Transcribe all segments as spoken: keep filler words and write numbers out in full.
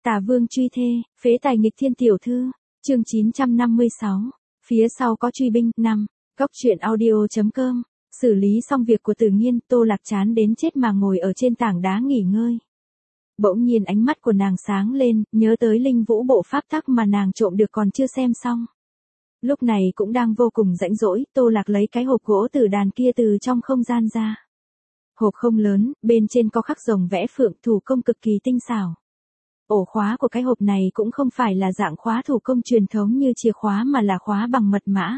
Tà vương truy thê, phế tài nghịch thiên tiểu thư, chương chín trăm năm mươi sáu, phía sau có truy binh, năm, góc truyện audio.com, xử lý xong việc của Tử Nghiên, Tô Lạc chán đến chết mà ngồi ở trên tảng đá nghỉ ngơi. Bỗng nhiên ánh mắt của nàng sáng lên, nhớ tới linh vũ bộ pháp tắc mà nàng trộm được còn chưa xem xong. Lúc này cũng đang vô cùng rãnh rỗi, Tô Lạc lấy cái hộp gỗ tử đàn kia từ trong không gian ra. Hộp không lớn, bên trên có khắc rồng vẽ phượng, thủ công cực kỳ tinh xảo. Ổ khóa của cái hộp này cũng không phải là dạng khóa thủ công truyền thống như chìa khóa mà là khóa bằng mật mã.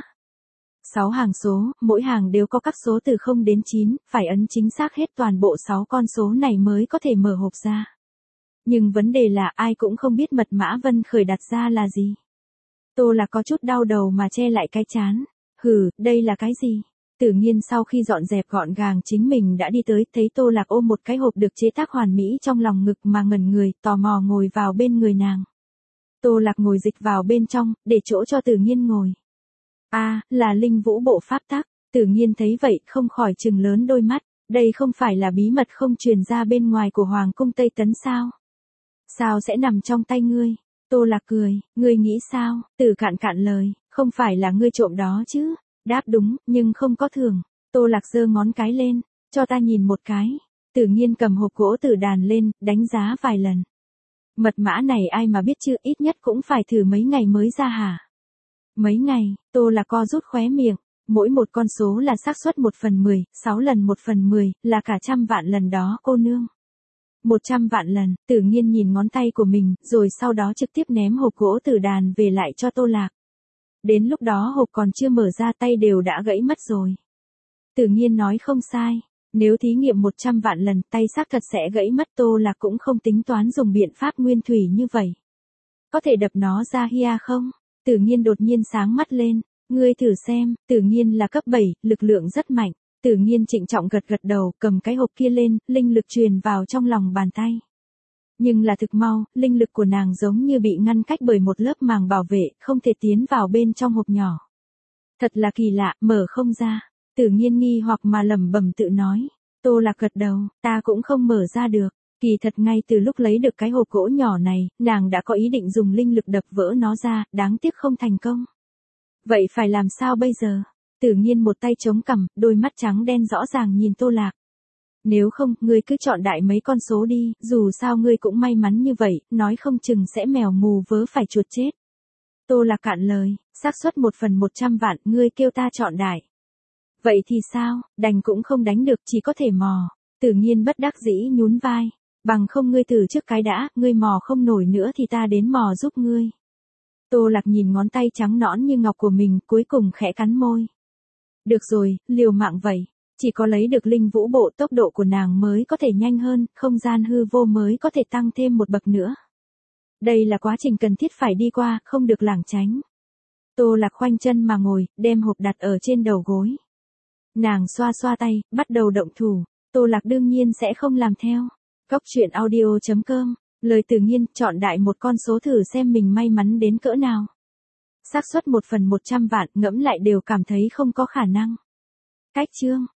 Sáu hàng số, mỗi hàng đều có các số từ không đến chín, phải ấn chính xác hết toàn bộ sáu con số này mới có thể mở hộp ra. Nhưng vấn đề là ai cũng không biết mật mã Vân Khởi đặt ra là gì. Tô Lạc có chút đau đầu mà che lại cái trán. Hừ, đây là cái gì? Tử Nghiên sau khi dọn dẹp gọn gàng chính mình đã đi tới, thấy Tô Lạc ôm một cái hộp được chế tác hoàn mỹ trong lòng ngực mà ngẩn người, tò mò ngồi vào bên người nàng. Tô Lạc ngồi dịch vào bên trong, để chỗ cho Tử Nghiên ngồi. A, à, là linh vũ bộ pháp tắc. Tử Nghiên thấy vậy không khỏi trừng lớn đôi mắt, đây không phải là bí mật không truyền ra bên ngoài của Hoàng cung Tây Tấn sao? Sao sẽ nằm trong tay ngươi? Tô Lạc cười, ngươi nghĩ sao? Tử cạn cạn lời, không phải là ngươi trộm đó chứ? Đáp đúng, nhưng không có thưởng. Tô Lạc giơ ngón cái lên, cho ta nhìn một cái. Tử Nghiên cầm hộp gỗ tử đàn lên, đánh giá vài lần. Mật mã này ai mà biết chứ, ít nhất cũng phải thử mấy ngày mới ra hả? Mấy ngày, Tô Lạc co rút khóe miệng, mỗi một con số là xác suất một phần mười, sáu lần một phần mười, là cả trăm vạn lần đó cô nương. Một trăm vạn lần, Tử Nghiên nhìn ngón tay của mình, rồi sau đó trực tiếp ném hộp gỗ tử đàn về lại cho Tô Lạc. Đến lúc đó hộp còn chưa mở ra tay đều đã gãy mất rồi. Tử Nghiên nói không sai, nếu thí nghiệm một trăm vạn lần tay xác thật sẽ gãy mất. Tô Lạc cũng không tính toán dùng biện pháp nguyên thủy như vậy. Có thể đập nó ra hia không? Tử Nghiên đột nhiên sáng mắt lên, ngươi thử xem. Tử Nghiên là cấp bảy, lực lượng rất mạnh. Tử Nghiên trịnh trọng gật gật đầu, cầm cái hộp kia lên, linh lực truyền vào trong lòng bàn tay. Nhưng là thực mau, linh lực của nàng giống như bị ngăn cách bởi một lớp màng bảo vệ, không thể tiến vào bên trong hộp nhỏ. Thật là kỳ lạ, mở không ra. Tử Nghiên nghi hoặc mà lẩm bẩm tự nói. Tô Lạc gật đầu, ta cũng không mở ra được. Kỳ thật ngay từ lúc lấy được cái hộp gỗ nhỏ này, nàng đã có ý định dùng linh lực đập vỡ nó ra, đáng tiếc không thành công. Vậy phải làm sao bây giờ? Tử Nghiên một tay chống cằm, đôi mắt trắng đen rõ ràng nhìn Tô Lạc. Nếu không, ngươi cứ chọn đại mấy con số đi, dù sao ngươi cũng may mắn như vậy, nói không chừng sẽ mèo mù vớ phải chuột chết. Tô Lạc cạn lời, xác suất một phần một trăm vạn, ngươi kêu ta chọn đại. Vậy thì sao, đành cũng không đánh được, chỉ có thể mò. Tử Nghiên bất đắc dĩ nhún vai, bằng không ngươi thử trước cái đã, ngươi mò không nổi nữa thì ta đến mò giúp ngươi. Tô Lạc nhìn ngón tay trắng nõn như ngọc của mình, cuối cùng khẽ cắn môi. Được rồi, liều mạng vậy. Chỉ có lấy được linh vũ bộ tốc độ của nàng mới có thể nhanh hơn, không gian hư vô mới có thể tăng thêm một bậc nữa. Đây là quá trình cần thiết phải đi qua, không được lảng tránh. Tô Lạc khoanh chân mà ngồi, đem hộp đặt ở trên đầu gối. Nàng xoa xoa tay, bắt đầu động thủ. Tô Lạc đương nhiên sẽ không làm theo. Góc truyện audio.com, lời Tử Nghiên, chọn đại một con số thử xem mình may mắn đến cỡ nào. Xác suất một phần một trăm vạn, ngẫm lại đều cảm thấy không có khả năng. Cách chương